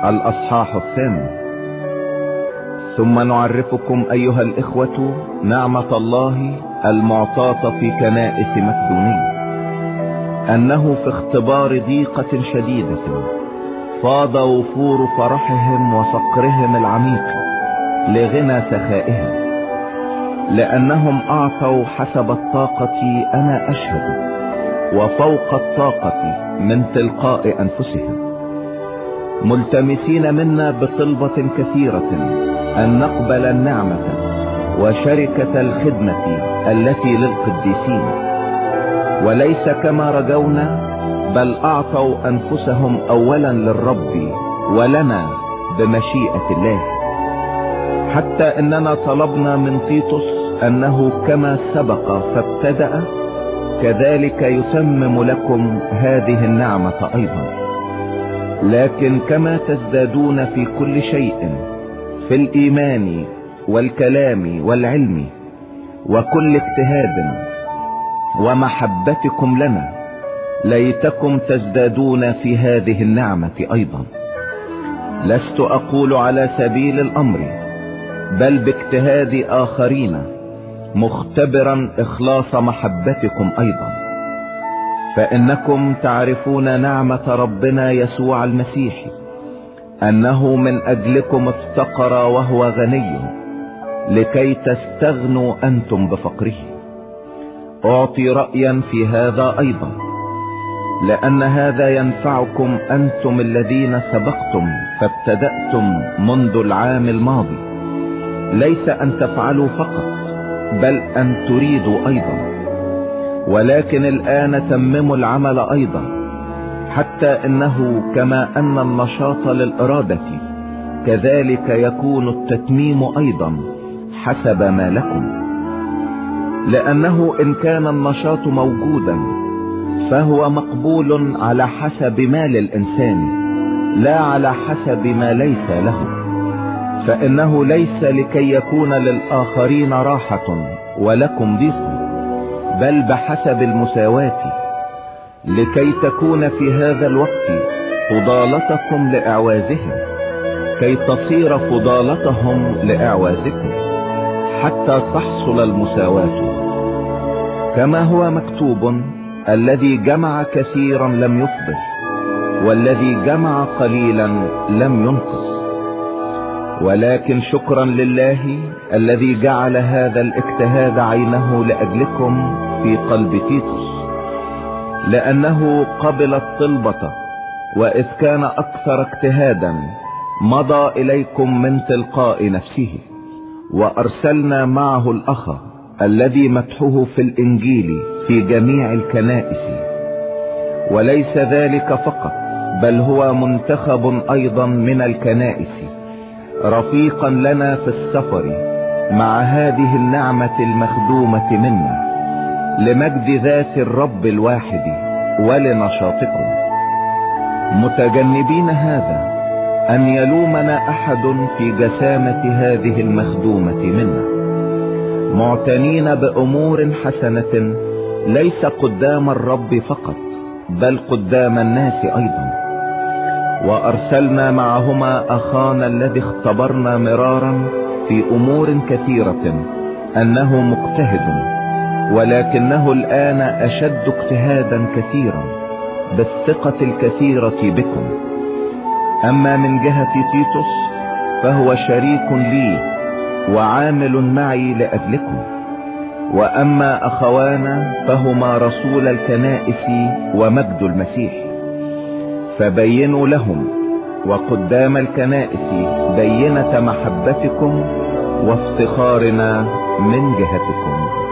الأصحاح 8. ثم نعرفكم أيها الإخوة نعمة الله المعطاة في كنائس مقدونية، أنه في اختبار ضيقة شديدة فاض وفور فرحهم وفقرهم العميق لغنى سخائهم، لأنهم أعطوا حسب الطاقة أنا أشهد وفوق الطاقة من تلقاء أنفسهم، ملتمسين منا بطلبة كثيرة أن نقبل النعمة وشركة الخدمة التي للقديسين، وليس كما رجونا بل أعطوا أنفسهم أولا للرب ولنا بمشيئة الله، حتى إننا طلبنا من تيتوس أنه كما سبق فابتدأ كذلك يتمم لكم هذه النعمة أيضا، لكن كما تزدادون في كل شيء في الإيمان والكلام والعلم وكل اجتهاد ومحبتكم لنا ليتكم تزدادون في هذه النعمة أيضا. لست أقول على سبيل الأمر بل باجتهاد آخرين، مختبرا إخلاص محبتكم أيضا، فإنكم تعرفون نعمة ربنا يسوع المسيح أنه من أجلكم افتقر وهو غني لكي تستغنوا أنتم بفقره. أعطي رأيا في هذا أيضا، لأن هذا ينفعكم أنتم الذين سبقتم فابتدأتم منذ العام الماضي، ليس أن تفعلوا فقط بل أن تريدوا أيضا، ولكن الآن تمموا العمل أيضا، حتى إنه كما أن النشاط للإرادة كذلك يكون التتميم أيضا حسب ما لكم، لأنه إن كان النشاط موجودا فهو مقبول على حسب ما للإنسان لا على حسب ما ليس له، فإنه ليس لكي يكون للآخرين راحة ولكم ضيق، بل بحسب المساواة، لكي تكون في هذا الوقت فضالتكم لإعوازهم كي تصير فضالتهم لإعوازكم، حتى تحصل المساواة، كما هو مكتوب: الذي جمع كثيرا لم يفضل، والذي جمع قليلا لم ينقص. ولكن شكرا لله الذي جعل هذا الاجتهاد عينه لأجلكم في قلب تيتوس، لأنه قبل الطلبة، وإذ كان أكثر اجتهادا مضى إليكم من تلقاء نفسه، وأرسلنا معه الأخ الذي مدحه في الإنجيل في جميع الكنائس، وليس ذلك فقط بل هو منتخب أيضا من الكنائس رفيقا لنا في السفر مع هذه النعمة المخدومة منا لمجد ذات الرب الواحد ولنشاطكم، متجنبين هذا أن يلومنا أحد في جسامة هذه المخدومة منا، معتنين بأمور حسنة ليس قدام الرب فقط بل قدام الناس أيضا. وأرسلنا معهما أخانا الذي اختبرنا مرارا في أمور كثيرة أنه مجتهد، ولكنه الآن أشد اجتهادا كثيرا بالثقة الكثيرة بكم. أما من جهة تيتوس فهو شريك لي وعامل معي لأجلكم، وأما أخوانا فهما رسول الكنائس ومجد المسيح، فبينوا لهم وقدام الكنائس بينة محبتكم وافتخارنا من جهتكم.